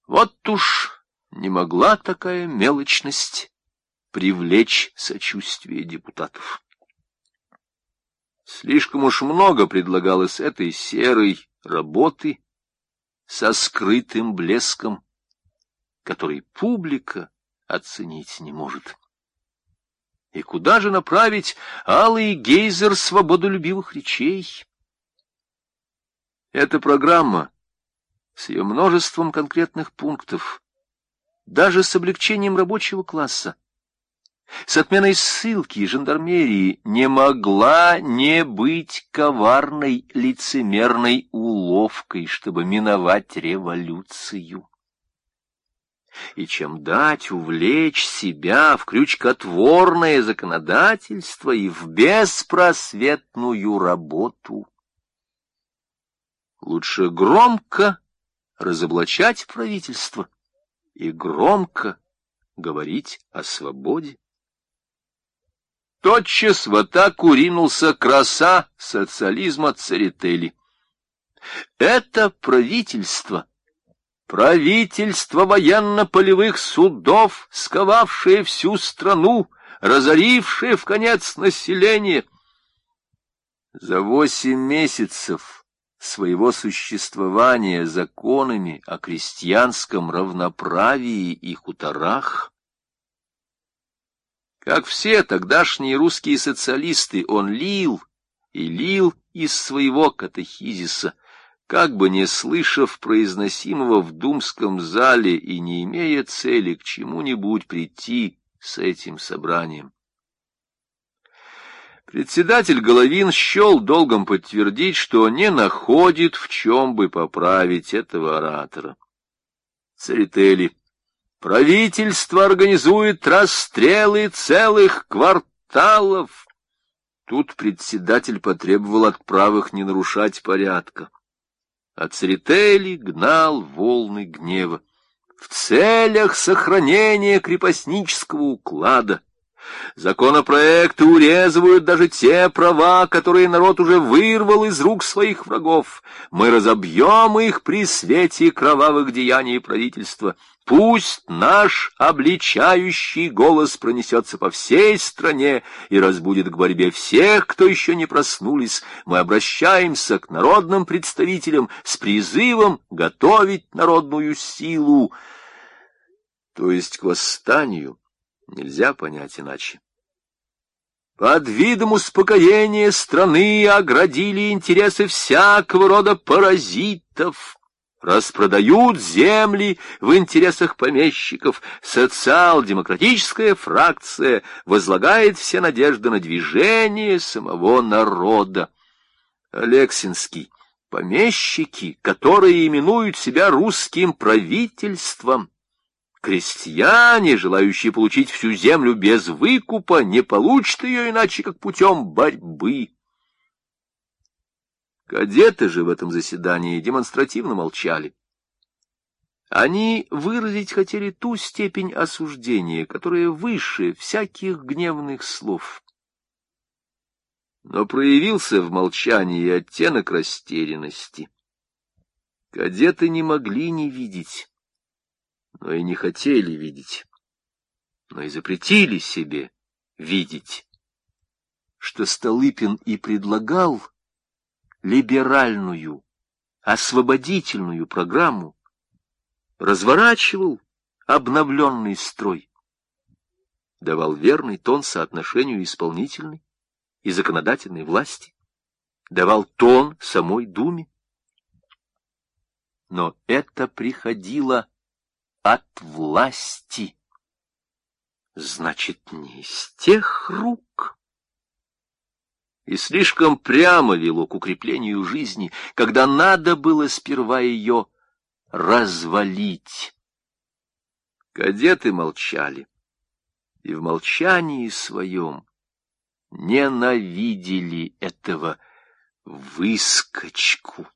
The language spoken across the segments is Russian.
Вот уж не могла такая мелочность привлечь сочувствие депутатов. Слишком уж много предлагалось этой серой работы со скрытым блеском, который публика оценить не может. И куда же направить алый гейзер свободолюбивых речей? Эта программа с ее множеством конкретных пунктов, даже с облегчением рабочего класса, с отменой ссылки и жандармерии, не могла не быть коварной лицемерной уловкой, чтобы миновать революцию. И чем дать увлечь себя в крючкотворное законодательство и в беспросветную работу? Лучше громко разоблачать правительство и громко говорить о свободе. Тотчас в атаку ринулся краса социализма Церетели. Это правительство военно-полевых судов, сковавшее всю страну, разорившее вконец население. За 8 месяцев своего существования законами о крестьянском равноправии и хуторах, как все тогдашние русские социалисты, он лил и лил из своего катехизиса, как бы не слышав произносимого в думском зале и не имея цели к чему-нибудь прийти с этим собранием. Председатель Головин счел долгом подтвердить, что не находит, в чем бы поправить этого оратора. Церетели: правительство организует расстрелы целых кварталов. Тут председатель потребовал от правых не нарушать порядка. А Церетели гнал волны гнева. В целях сохранения крепостнического уклада законопроекты урезывают даже те права, которые народ уже вырвал из рук своих врагов. Мы разобьем их при свете кровавых деяний правительства. Пусть наш обличающий голос пронесется по всей стране и разбудит к борьбе всех, кто еще не проснулись. Мы обращаемся к народным представителям с призывом готовить народную силу, то есть к восстанию. Нельзя понять иначе. Под видом успокоения страны оградили интересы всякого рода паразитов, распродают земли в интересах помещиков. Социал-демократическая фракция возлагает все надежды на движение самого народа. Алексинский: помещики, которые именуют себя русским правительством, крестьяне, желающие получить всю землю без выкупа, не получат ее иначе, как путем борьбы. Кадеты же в этом заседании демонстративно молчали. Они выразить хотели ту степень осуждения, которая выше всяких гневных слов. Но проявился в молчании оттенок растерянности. Кадеты не могли не видеть, но и не хотели видеть, но и запретили себе видеть, что Столыпин и предлагал либеральную, освободительную программу, разворачивал обновленный строй, давал верный тон соотношению исполнительной и законодательной власти, давал тон самой Думе. Но это приходило от власти, значит, не из тех рук. И слишком прямо вело к укреплению жизни, когда надо было сперва ее развалить. Кадеты молчали, и в молчании своем ненавидели этого выскочку.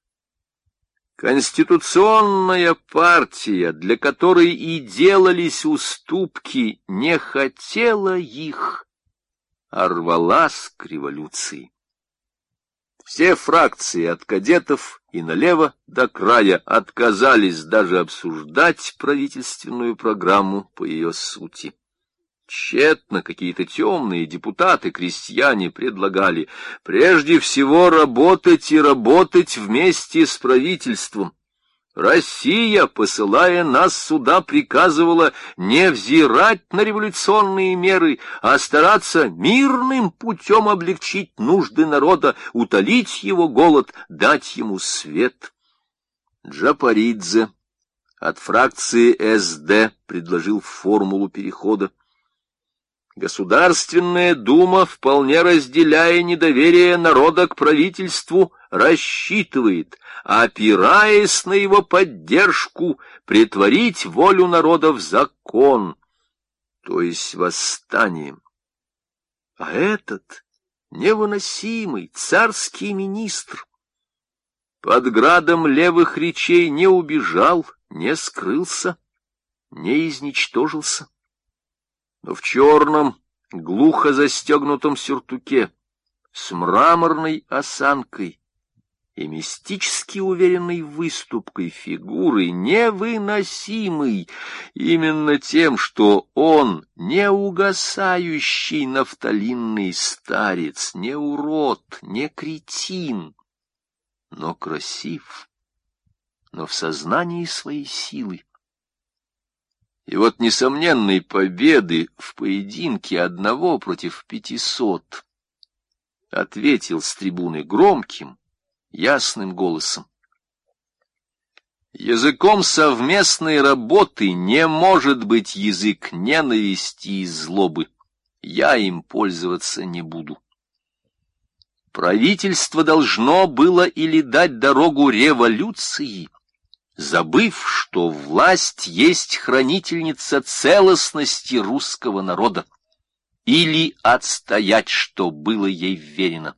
Конституционная партия, для которой и делались уступки, не хотела их, а рвалась к революции. Все фракции от кадетов и налево до края отказались даже обсуждать правительственную программу по ее сути. Тщетно какие-то темные депутаты-крестьяне предлагали прежде всего работать и работать вместе с правительством. Россия, посылая нас сюда, приказывала не взирать на революционные меры, а стараться мирным путем облегчить нужды народа, утолить его голод, дать ему свет. Джапаридзе от фракции СД предложил формулу перехода. Государственная дума, вполне разделяя недоверие народа к правительству, рассчитывает, опираясь на его поддержку, претворить волю народа в закон, то есть восстанием. А этот невыносимый царский министр под градом левых речей не убежал, не скрылся, не изничтожился. Но в черном, глухо застегнутом сюртуке, с мраморной осанкой и мистически уверенной выступкой фигуры, невыносимый именно тем, что он не угасающий нафталинный старец, не урод, не кретин, но красив, но в сознании своей силы. И вот несомненной победы в поединке 1 против 500 ответил с трибуны громким, ясным голосом: языком совместной работы не может быть язык ненависти и злобы. Я им пользоваться не буду. Правительство должно было или дать дорогу революции, забыв, что власть есть хранительница целостности русского народа, или отстоять, что было ей вверено.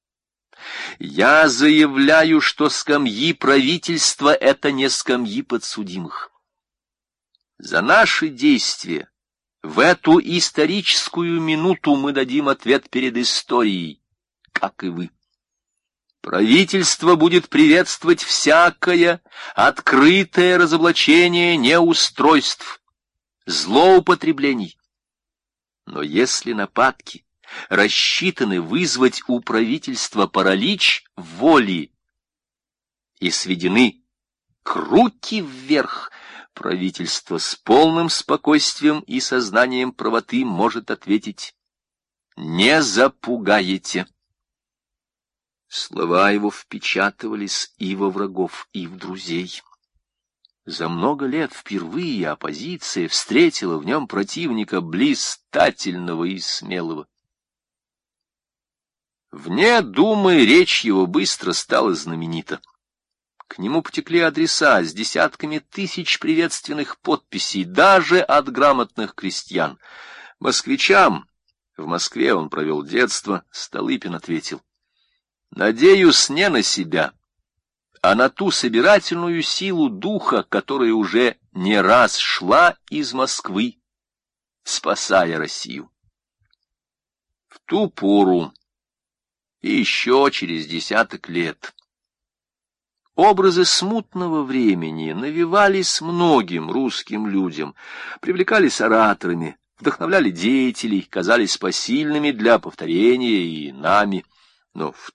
Я заявляю, что скамьи правительства — это не скамьи подсудимых. За наши действия в эту историческую минуту мы дадим ответ перед историей, как и вы. Правительство будет приветствовать всякое открытое разоблачение неустройств, злоупотреблений. Но если нападки рассчитаны вызвать у правительства паралич воли и сведены к руки вверх, правительство с полным спокойствием и сознанием правоты может ответить: «Не запугаете». Слова его впечатывались и во врагов, и в друзей. За много лет впервые оппозиция встретила в нем противника блистательного и смелого. Вне думы речь его быстро стала знаменита. К нему потекли адреса с десятками тысяч приветственных подписей, даже от грамотных крестьян. Москвичам, в Москве он провел детство, Столыпин ответил: «Надеюсь не на себя, а на ту собирательную силу духа, которая уже не раз шла из Москвы, спасая Россию». В ту пору и еще через десяток лет образы смутного времени навевались многим русским людям, привлекались ораторами, вдохновляли деятелей, казались посильными для повторения и нами. Но в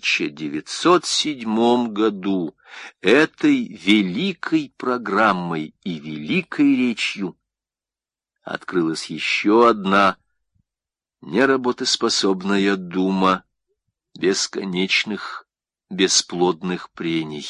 1907 году этой великой программой и великой речью открылась еще одна неработоспособная дума бесконечных, бесплодных прений.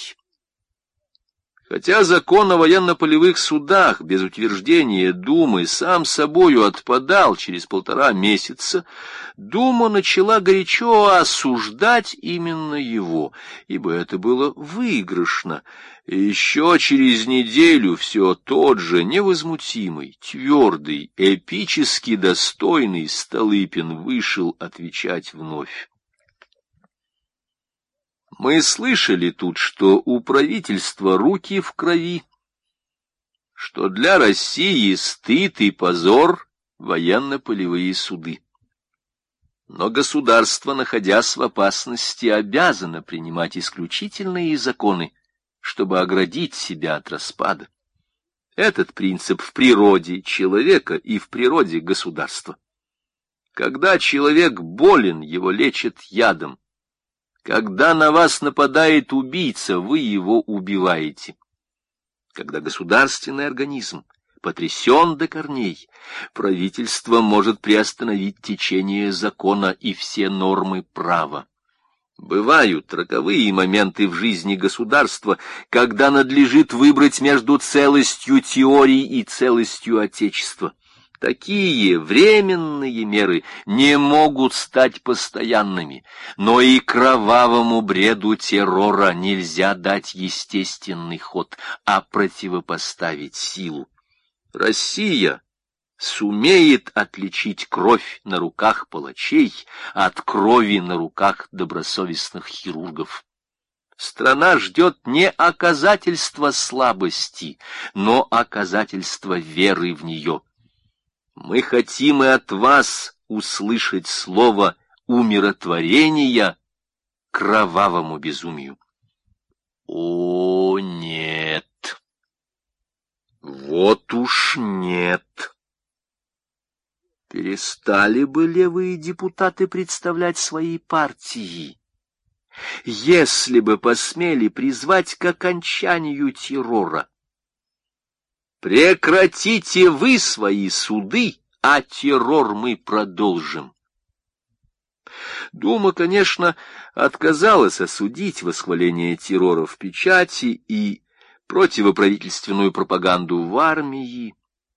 Хотя закон о военно-полевых судах без утверждения Думы сам собою отпадал через 1,5 месяца, Дума начала горячо осуждать именно его, ибо это было выигрышно. И еще через неделю все тот же невозмутимый, твердый, эпически достойный Столыпин вышел отвечать вновь. Мы слышали тут, что у правительства руки в крови, что для России стыд и позор военно-полевые суды. Но государство, находясь в опасности, обязано принимать исключительные законы, чтобы оградить себя от распада. Этот принцип в природе человека и в природе государства. Когда человек болен, его лечат ядом. Когда на вас нападает убийца, вы его убиваете. Когда государственный организм потрясен до корней, правительство может приостановить течение закона и все нормы права. Бывают роковые моменты в жизни государства, когда надлежит выбрать между целостью теорий и целостью Отечества. Такие временные меры не могут стать постоянными, но и кровавому бреду террора нельзя дать естественный ход, а противопоставить силу. Россия сумеет отличить кровь на руках палачей от крови на руках добросовестных хирургов. Страна ждет не оказательства слабости, но оказательства веры в нее. Мы хотим и от вас услышать слово умиротворения кровавому безумию. О, нет! Вот уж нет! Перестали бы левые депутаты представлять свои партии, если бы посмели призвать к окончанию террора. Прекратите вы свои суды, а террор мы продолжим. Дума, конечно, отказалась осудить восхваление террора в печати и противоправительственную пропаганду в армии.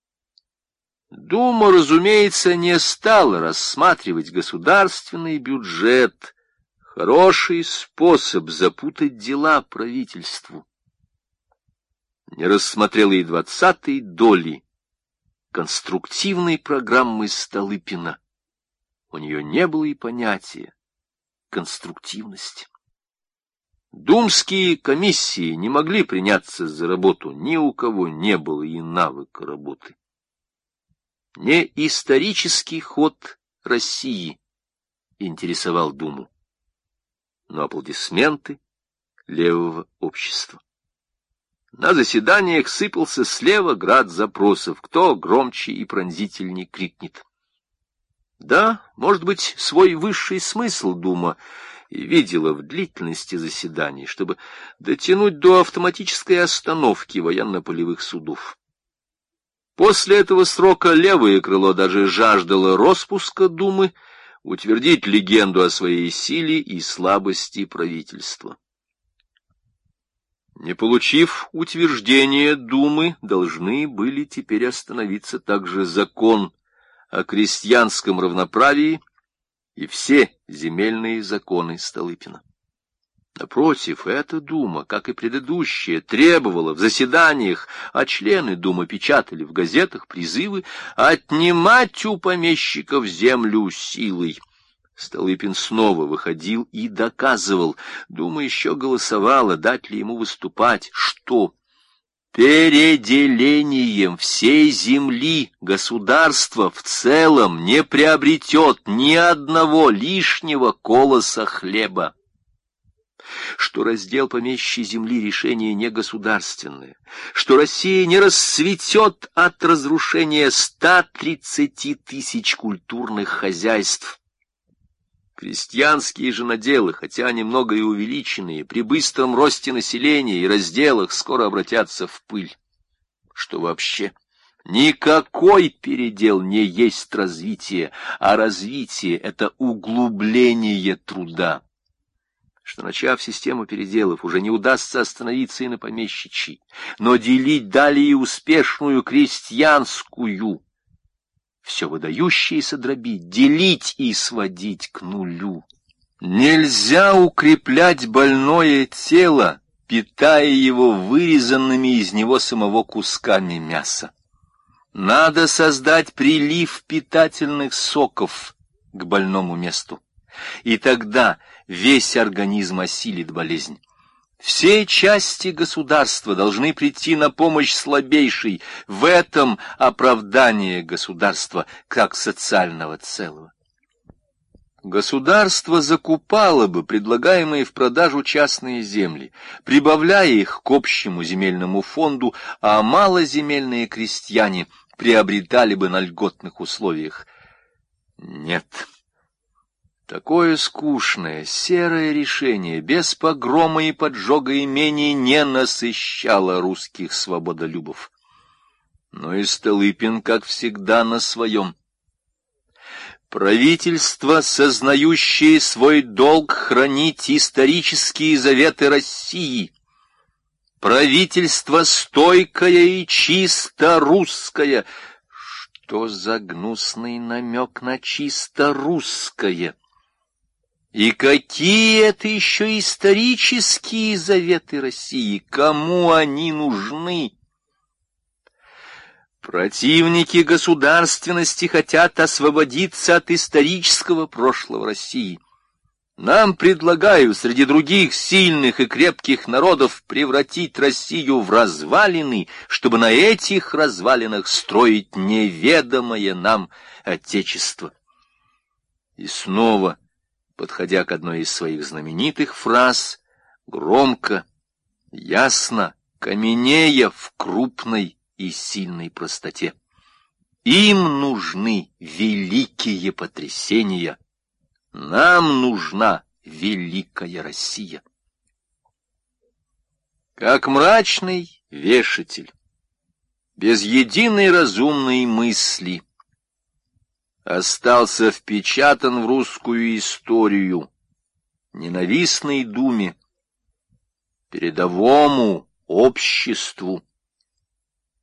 Дума, разумеется, не стала рассматривать государственный бюджет, хороший способ запутать дела правительству. Не рассмотрела и 20-й доли конструктивной программы Столыпина. У нее не было и понятия конструктивности. Думские комиссии не могли приняться за работу, ни у кого не было и навыка работы. Не исторический ход России интересовал Думу, но аплодисменты левого общества. На заседаниях сыпался слева град запросов, кто громче и пронзительней крикнет. Да, может быть, свой высший смысл Дума и видела в длительности заседаний, чтобы дотянуть до автоматической остановки военно-полевых судов. После этого срока левое крыло даже жаждало распуска Думы, утвердить легенду о своей силе и слабости правительства. Не получив утверждения Думы, должны были теперь остановиться также закон о крестьянском равноправии и все земельные законы Столыпина. Напротив, эта Дума, как и предыдущая, требовала в заседаниях, а члены Думы печатали в газетах призывы отнимать у помещиков землю силой. Столыпин снова выходил и доказывал, Дума еще голосовала, дать ли ему выступать, что переделением всей земли государство в целом не приобретет ни одного лишнего колоса хлеба, что раздел помещичьей земли решение не государственное, что Россия не расцветет от разрушения 130 тысяч культурных хозяйств. Крестьянские же наделы, хотя немного и увеличенные, при быстром росте населения и разделах скоро обратятся в пыль. Что вообще? Никакой передел не есть развитие, а развитие — это углубление труда. Что, начав систему переделов, уже не удастся остановиться и на помещичьей, но делить далее успешную крестьянскую, все выдающееся дробить, делить и сводить к нулю. Нельзя укреплять больное тело, питая его вырезанными из него самого кусками мяса. Надо создать прилив питательных соков к больному месту, и тогда весь организм осилит болезнь. Все части государства должны прийти на помощь слабейшей, в этом оправдание государства как социального целого. Государство закупало бы предлагаемые в продажу частные земли, прибавляя их к общему земельному фонду, а малоземельные крестьяне приобретали бы на льготных условиях. Нет. Такое скучное, серое решение без погрома и поджога имений не насыщало русских свободолюбов. Но и Столыпин, как всегда, на своем. Правительство, сознающее свой долг хранить исторические заветы России, правительство стойкое и чисто русское. Что за гнусный намек на чисто русское? И какие это еще исторические заветы России? Кому они нужны? Противники государственности хотят освободиться от исторического прошлого России. Нам предлагают среди других сильных и крепких народов превратить Россию в развалины, чтобы на этих развалинах строить неведомое нам Отечество. И снова, подходя к одной из своих знаменитых фраз, громко, ясно, каменея в крупной и сильной простоте. Им нужны великие потрясения. Нам нужна великая Россия. Как мрачный вешатель, без единой разумной мысли, остался впечатан в русскую историю ненавистной думе, передовому обществу,